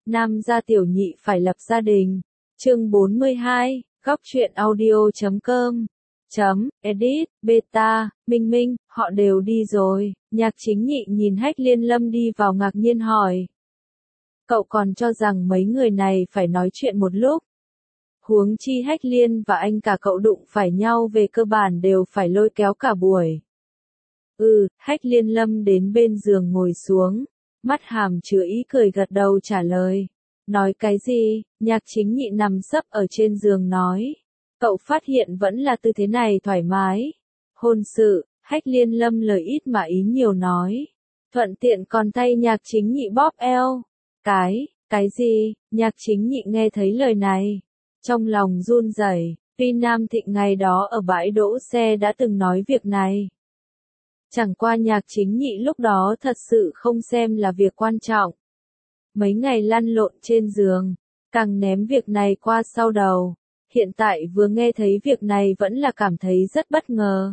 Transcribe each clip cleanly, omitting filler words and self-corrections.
Nam gia tiểu nhị phải lập gia đình. Chương 42, góc truyện audio.com. Edit, beta, Minh Minh, họ đều đi rồi. Nhạc Chính Nhị nhìn Hách Liên Lâm đi vào ngạc nhiên hỏi. Cậu còn cho rằng mấy người này phải nói chuyện một lúc. Huống chi Hách Liên và anh cả cậu đụng phải nhau về cơ bản đều phải lôi kéo cả buổi. Hách Liên Lâm đến bên giường ngồi xuống, mắt hàm chứa ý cười gật đầu trả lời. Nói cái gì? Nhạc Chính Nhị nằm sấp ở trên giường nói. Cậu phát hiện vẫn là tư thế này thoải mái. Hôn sự, Hách Liên Lâm lời ít mà ý nhiều nói. Thuận tiện còn tay Nhạc Chính Nhị bóp eo. Cái gì? Nhạc Chính Nhị nghe thấy lời này. Trong lòng run rẩy. Tuy Nam Thịnh ngày đó ở bãi đỗ xe đã từng nói việc này. Chẳng qua Nhạc Chính Nhị lúc đó thật sự không xem là việc quan trọng. Mấy ngày lăn lộn trên giường, càng ném việc này qua sau đầu. Hiện tại vừa nghe thấy việc này vẫn là cảm thấy rất bất ngờ.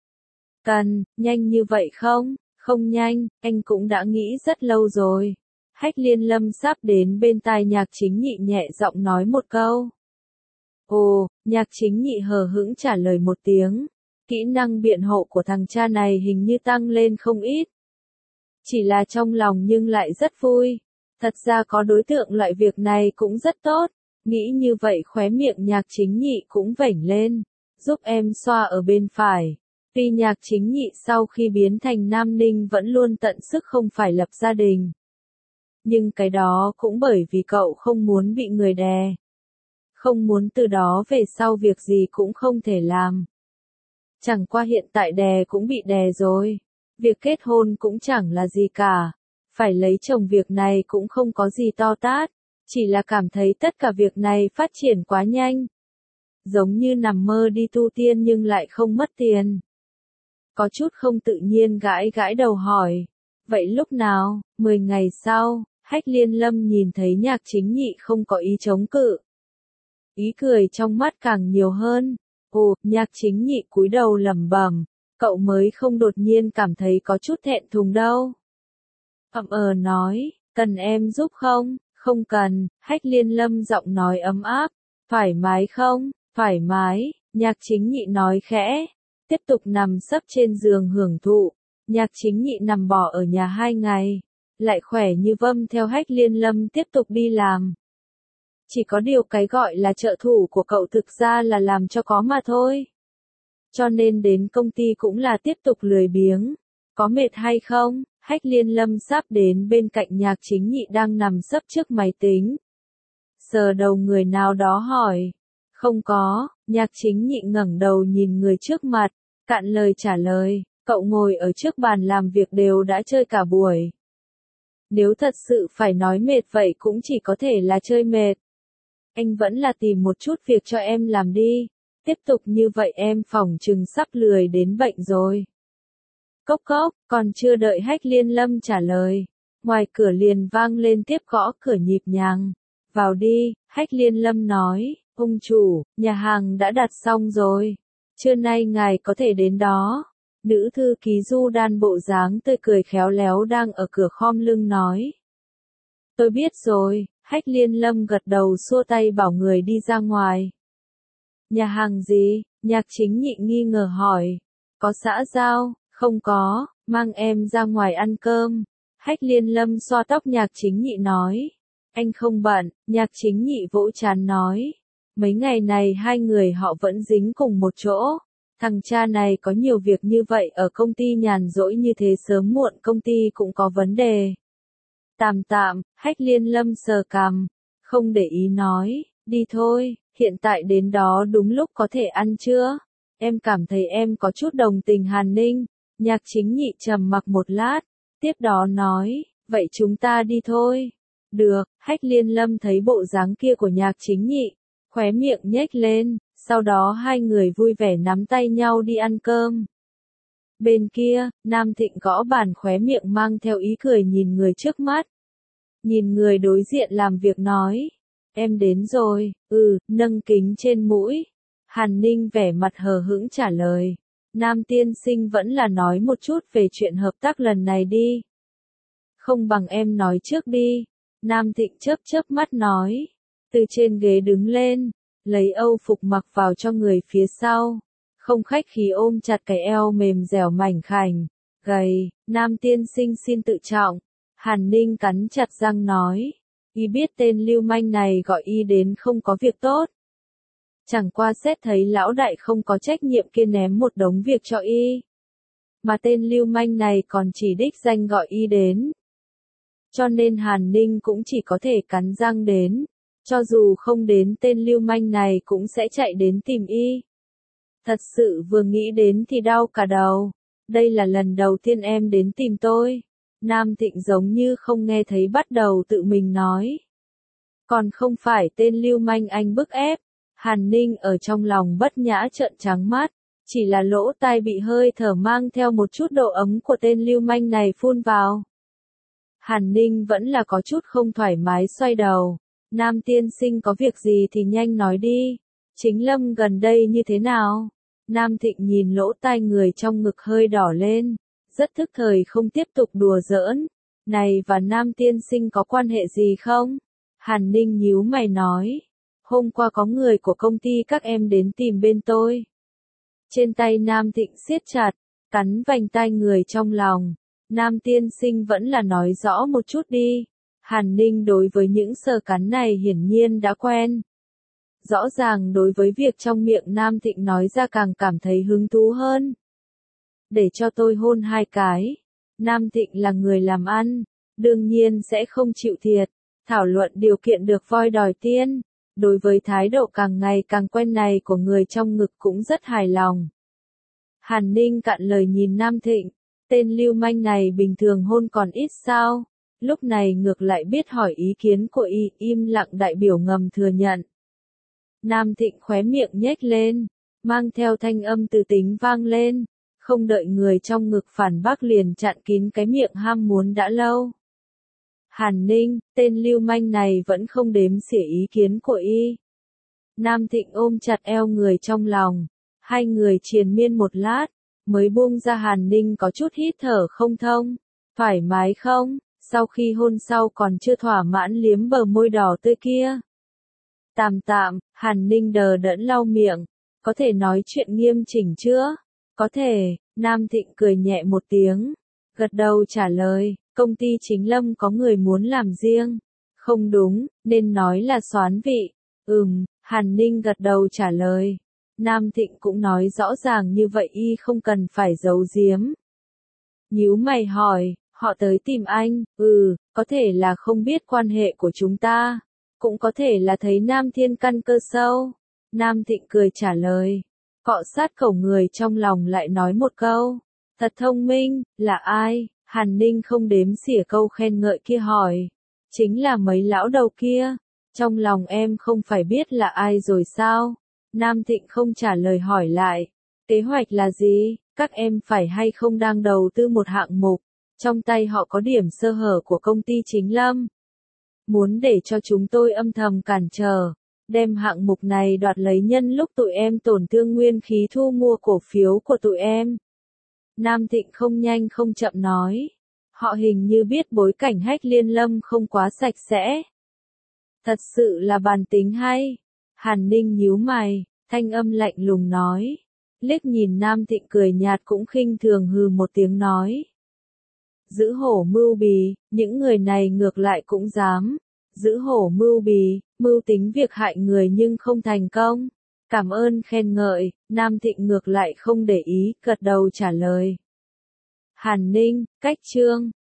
Nhanh như vậy không? Không nhanh, anh cũng đã nghĩ rất lâu rồi. Hách Liên Lâm sắp đến bên tai Nhạc Chính Nhị nhẹ giọng nói một câu. Ồ, Nhạc Chính Nhị hờ hững trả lời một tiếng. Kỹ năng biện hộ của thằng cha này hình như tăng lên không ít. Chỉ là trong lòng nhưng lại rất vui. Thật ra có đối tượng loại việc này cũng rất tốt. Nghĩ như vậy khóe miệng Nhạc Chính Nhị cũng vểnh lên. Giúp em xoa ở bên phải. Tuy Nhạc Chính Nhị sau khi biến thành nam ninh vẫn luôn tận sức không phải lập gia đình. Nhưng cái đó cũng bởi vì cậu không muốn bị người đè. Không muốn từ đó về sau việc gì cũng không thể làm. Chẳng qua hiện tại đè cũng bị đè rồi. Việc kết hôn cũng chẳng là gì cả. Phải lấy chồng việc này cũng không có gì to tát. Chỉ là cảm thấy tất cả việc này phát triển quá nhanh. Giống như nằm mơ đi tu tiên nhưng lại không mất tiền. Có chút không tự nhiên gãi đầu hỏi. Vậy lúc nào? 10 ngày sau, Hách Liên Lâm nhìn thấy Nhạc Chính Nhị không có ý chống cự. Ý cười trong mắt càng nhiều hơn. Ồ, Nhạc Chính Nhị cúi đầu lẩm bẩm, cậu mới không đột nhiên cảm thấy có chút thẹn thùng đâu. Nói, cần em giúp không? Không cần, Hách Liên Lâm giọng nói ấm áp. Thoải mái không? Thoải mái, Nhạc Chính Nhị nói khẽ. Tiếp tục nằm sấp trên giường hưởng thụ. Nhạc Chính Nhị nằm bò ở nhà 2 ngày. Lại khỏe như vâm theo Hách Liên Lâm tiếp tục đi làm. Chỉ có điều cái gọi là trợ thủ của cậu thực ra là làm cho có mà thôi. Cho nên đến công ty cũng là tiếp tục lười biếng. Có mệt hay không? Hách Liên Lâm sắp đến bên cạnh Nhạc Chính Nhị đang nằm sấp trước máy tính. Sờ đầu người nào đó hỏi. Không có, Nhạc Chính Nhị ngẩng đầu nhìn người trước mặt, cạn lời trả lời, cậu ngồi ở trước bàn làm việc đều đã chơi cả buổi. Nếu thật sự phải nói mệt vậy cũng chỉ có thể là chơi mệt. Anh vẫn là tìm một chút việc cho em làm đi. Tiếp tục như vậy em phỏng chừng sắp lười đến bệnh rồi. Cốc cốc, còn chưa đợi Hách Liên Lâm trả lời. Ngoài cửa liền vang lên tiếp gõ cửa nhịp nhàng. Vào đi, Hách Liên Lâm nói, ông chủ, nhà hàng đã đặt xong rồi. Trưa nay ngài có thể đến đó. Nữ thư ký Du Đan bộ dáng tươi cười khéo léo đang ở cửa khom lưng nói. Tôi biết rồi, Hách Liên Lâm gật đầu xua tay bảo người đi ra ngoài. Nhà hàng gì? Nhạc Chính Nhị nghi ngờ hỏi. Có xã giao? Không có, mang em ra ngoài ăn cơm. Hách Liên Lâm xoa tóc Nhạc Chính Nhị nói. Anh không bận, Nhạc Chính Nhị vỗ trán nói. Mấy ngày này hai người họ vẫn dính cùng một chỗ. Thằng cha này có nhiều việc như vậy ở công ty nhàn rỗi như thế sớm muộn công ty cũng có vấn đề. Tạm, Hách Liên Lâm sờ cằm, không để ý nói, đi thôi, hiện tại đến đó đúng lúc có thể ăn chưa? Em cảm thấy em có chút đồng tình Hàn Ninh. Nhạc Chính Nhị trầm mặc một lát, tiếp đó nói, vậy chúng ta đi thôi. Được, Hách Liên Lâm thấy bộ dáng kia của Nhạc Chính Nhị, khóe miệng nhếch lên, sau đó hai người vui vẻ nắm tay nhau đi ăn cơm. Bên kia, Nam Thịnh gõ bàn khóe miệng mang theo ý cười nhìn người trước mắt. Nhìn người đối diện làm việc nói. Em đến rồi, nâng kính trên mũi. Hàn Ninh vẻ mặt hờ hững trả lời. Nam tiên sinh vẫn là nói một chút về chuyện hợp tác lần này đi. Không bằng em nói trước đi. Nam Thịnh chớp chớp mắt nói. Từ trên ghế đứng lên, lấy Âu phục mặc vào cho người phía sau. Không khách khí ôm chặt cái eo mềm dẻo mảnh khảnh, gầy. Nam tiên sinh xin tự trọng. Hàn Ninh cắn chặt răng nói. Y biết tên lưu manh này gọi y đến không có việc tốt. Chẳng qua xét thấy lão đại không có trách nhiệm kia ném một đống việc cho y. Mà tên lưu manh này còn chỉ đích danh gọi y đến. Cho nên Hàn Ninh cũng chỉ có thể cắn răng đến. Cho dù không đến tên lưu manh này cũng sẽ chạy đến tìm y. Thật sự vừa nghĩ đến thì đau cả đầu. Đây là lần đầu tiên em đến tìm tôi. Nam Thịnh giống như không nghe thấy bắt đầu tự mình nói. Còn không phải tên lưu manh anh bức ép. Hàn Ninh ở trong lòng bất nhã trợn trắng mắt. Chỉ là lỗ tai bị hơi thở mang theo một chút độ ấm của tên lưu manh này phun vào. Hàn Ninh vẫn là có chút không thoải mái xoay đầu. Nam tiên sinh có việc gì thì nhanh nói đi. Chính Lâm gần đây như thế nào? Nam Thịnh nhìn lỗ tai người trong ngực hơi đỏ lên. Rất thức thời không tiếp tục đùa giỡn. Này và Nam tiên sinh có quan hệ gì không? Hàn Ninh nhíu mày nói. Hôm qua có người của công ty các em đến tìm bên tôi. Trên tay Nam Thịnh siết chặt, cắn vành tai người trong lòng. Nam tiên sinh vẫn là nói rõ một chút đi. Hàn Ninh đối với những sờ cắn này hiển nhiên đã quen. Rõ ràng đối với việc trong miệng Nam Thịnh nói ra càng cảm thấy hứng thú hơn. Để cho tôi hôn 2 cái. Nam Thịnh là người làm ăn, đương nhiên sẽ không chịu thiệt. Thảo luận điều kiện được voi đòi tiên. Đối với thái độ càng ngày càng quen này của người trong ngực cũng rất hài lòng. Hàn Ninh cạn lời nhìn Nam Thịnh. Tên lưu manh này bình thường hôn còn ít sao? Lúc này ngược lại biết hỏi ý kiến của y, im lặng đại biểu ngầm thừa nhận. Nam Thịnh khóe miệng nhếch lên, mang theo thanh âm từ tính vang lên, không đợi người trong ngực phản bác liền chặn kín cái miệng ham muốn đã lâu. Hàn Ninh, tên lưu manh này vẫn không đếm xỉa ý kiến của y. Nam Thịnh ôm chặt eo người trong lòng, hai người triền miên một lát, mới buông ra. Hàn Ninh có chút hít thở không thông. Thoải mái không? Sau khi hôn sau còn chưa thỏa mãn liếm bờ môi đỏ tươi kia. Tạm tạm, Hàn Ninh đờ đẫn lau miệng. Có thể nói chuyện nghiêm chỉnh chưa? Có thể. Nam Thịnh cười nhẹ một tiếng, gật đầu trả lời. Công ty Chính Lâm có người muốn làm riêng. Không đúng, nên nói là soán vị. Hàn Ninh gật đầu trả lời. Nam Thịnh cũng nói rõ ràng như vậy y không cần phải giấu giếm. Nhíu mày hỏi, họ tới tìm anh? Có thể là không biết quan hệ của chúng ta. Cũng có thể là thấy Nam Thiên căn cơ sâu. Nam Thịnh cười trả lời. Cọ sát khẩu người trong lòng lại nói một câu. Thật thông minh, là ai? Hàn Ninh không đếm xỉa câu khen ngợi kia hỏi. Chính là mấy lão đầu kia. Trong lòng em không phải biết là ai rồi sao? Nam Thịnh không trả lời hỏi lại. Kế hoạch là gì? Các em phải hay không đang đầu tư một hạng mục? Trong tay họ có điểm sơ hở của công ty Chính Lâm. Muốn để cho chúng tôi âm thầm cản trở. Đem hạng mục này đoạt lấy nhân lúc tụi em tổn thương nguyên khí thu mua cổ phiếu của tụi em. Nam Thịnh không nhanh không chậm nói. Họ hình như biết bối cảnh Hách Liên Lâm không quá sạch sẽ. Thật sự là bàn tính hay. Hàn Ninh nhíu mày, thanh âm lạnh lùng nói. Liếc nhìn Nam Thịnh cười nhạt cũng khinh thường hừ một tiếng nói. Giữ hổ mưu bì, những người này ngược lại cũng dám. Giữ hổ mưu bì, mưu tính việc hại người nhưng không thành công. Cảm ơn khen ngợi, Nam Thịnh ngược lại không để ý, gật đầu trả lời. Hàn Ninh, cách chương.